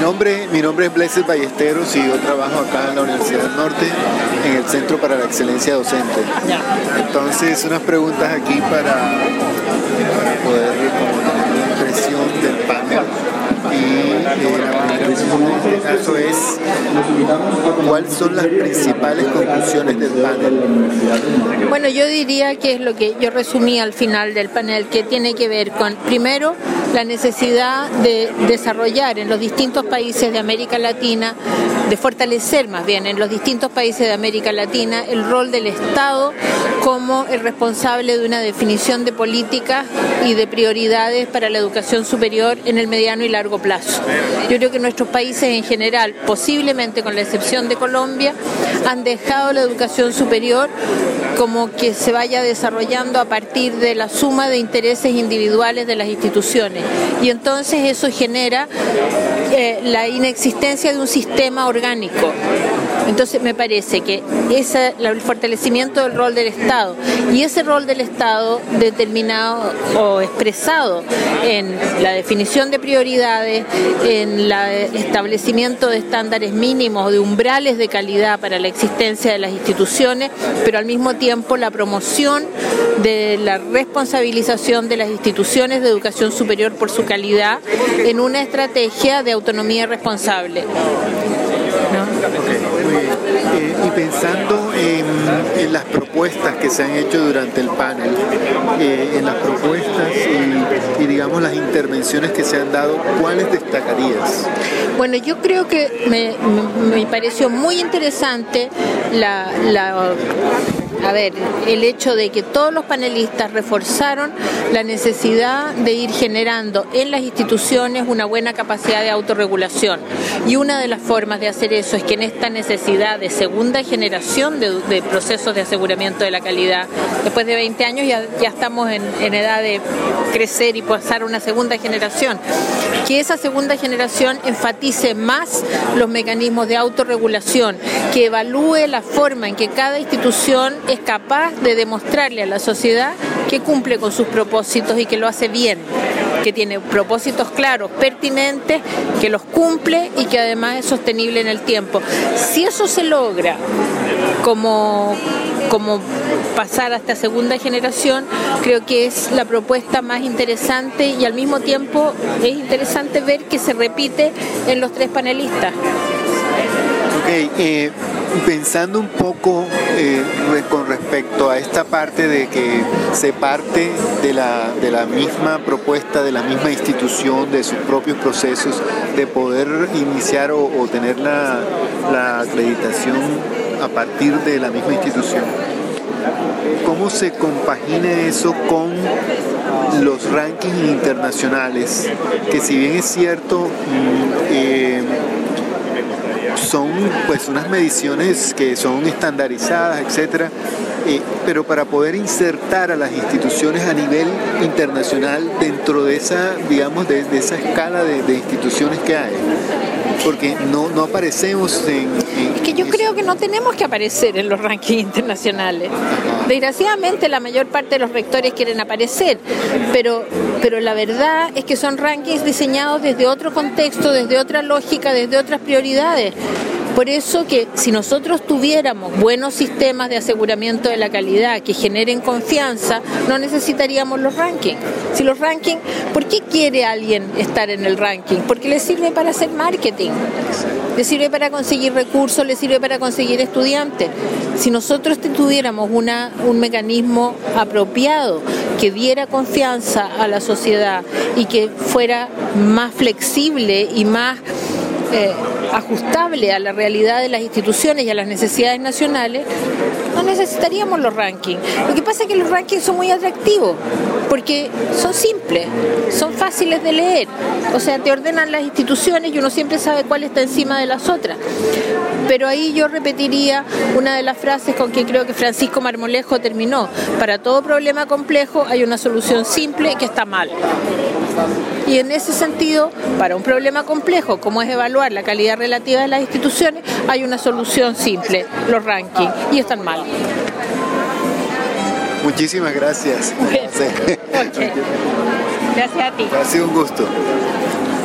nombre es Blessed Ballesteros y yo trabajo acá en la Universidad del Norte, en el Centro para la Excelencia Docente. Entonces, unas preguntas aquí para poder tener una impresión del panel. Y la primera pregunta en este caso es: ¿cuáles son las principales conclusiones del panel? Bueno, yo diría que es lo que yo resumí al final del panel, que tiene que ver con, primero, la necesidad de desarrollar en los distintos países de América Latina, de fortalecer más bien en los distintos países de América Latina el rol del Estado como el responsable de una definición de políticas y de prioridades para la educación superior en el mediano y largo plazo. Yo creo que nuestros países en general, posiblemente con la excepción de Colombia, han dejado la educación superior como que se vaya desarrollando a partir de la suma de intereses individuales de las instituciones. Y entonces eso genera la inexistencia de un sistema orgánico. Entonces me parece que el fortalecimiento del rol del Estado y ese rol del Estado determinado o expresado en la definición de prioridades, en el establecimiento de estándares mínimos, de umbrales de calidad para la existencia de las instituciones, pero al mismo tiempo la promoción de la responsabilización de las instituciones de educación superior por su calidad en una estrategia de autonomía responsable. Okay, muy bien. Y pensando en las propuestas que se han hecho durante el panel, en las propuestas y digamos las intervenciones que se han dado, ¿cuáles destacarías? Bueno, yo creo que me pareció muy interesante el hecho de que todos los panelistas reforzaron la necesidad de ir generando en las instituciones una buena capacidad de autorregulación. Y una de las formas de hacer eso es que en esta necesidad de segunda generación de procesos de aseguramiento de la calidad, después de 20 años ya estamos en edad de crecer y pasar a una segunda generación, que esa segunda generación enfatice más los mecanismos de autorregulación, que evalúe la forma en que cada institución es capaz de demostrarle a la sociedad que cumple con sus propósitos y que lo hace bien, que tiene propósitos claros, pertinentes, que los cumple y que además es sostenible en el tiempo. Si eso se logra como pasar a esta segunda generación, creo que es la propuesta más interesante y al mismo tiempo es interesante ver que se repite en los tres panelistas. Ok, pensando un poco con respecto a esta parte de que se parte de la misma propuesta, de la misma institución, de sus propios procesos, de poder iniciar o tener la acreditación a partir de la misma institución. ¿Cómo se compagina eso con los rankings internacionales? Que si bien es cierto, son pues unas mediciones que son estandarizadas, etcétera, pero para poder insertar a las instituciones a nivel internacional dentro de esa, digamos, de esa escala de instituciones que hay, porque no aparecemos Es que yo creo que no tenemos que aparecer en los rankings internacionales. Desgraciadamente la mayor parte de los rectores quieren aparecer, pero la verdad es que son rankings diseñados desde otro contexto, desde otra lógica, desde otras prioridades. Por eso que si nosotros tuviéramos buenos sistemas de aseguramiento de la calidad que generen confianza, no necesitaríamos los rankings. Si los rankings, ¿por qué quiere alguien estar en el ranking? Porque le sirve para hacer marketing, le sirve para conseguir recursos, le sirve para conseguir estudiantes. Si nosotros tuviéramos un mecanismo apropiado que diera confianza a la sociedad y que fuera más flexible y más ajustable a la realidad de las instituciones y a las necesidades nacionales, no necesitaríamos los rankings. Lo que pasa es que los rankings son muy atractivos porque son simples, son fáciles de leer, o sea, te ordenan las instituciones y uno siempre sabe cuál está encima de las otras. Pero ahí yo repetiría una de las frases con que creo que Francisco Marmolejo terminó: para todo problema complejo hay una solución simple que está mal. Y en ese sentido, para un problema complejo como es evaluar la calidad relativa de las instituciones, hay una solución simple: los rankings, y están mal. Muchísimas gracias. Bueno, okay. Gracias a ti. Ha sido un gusto.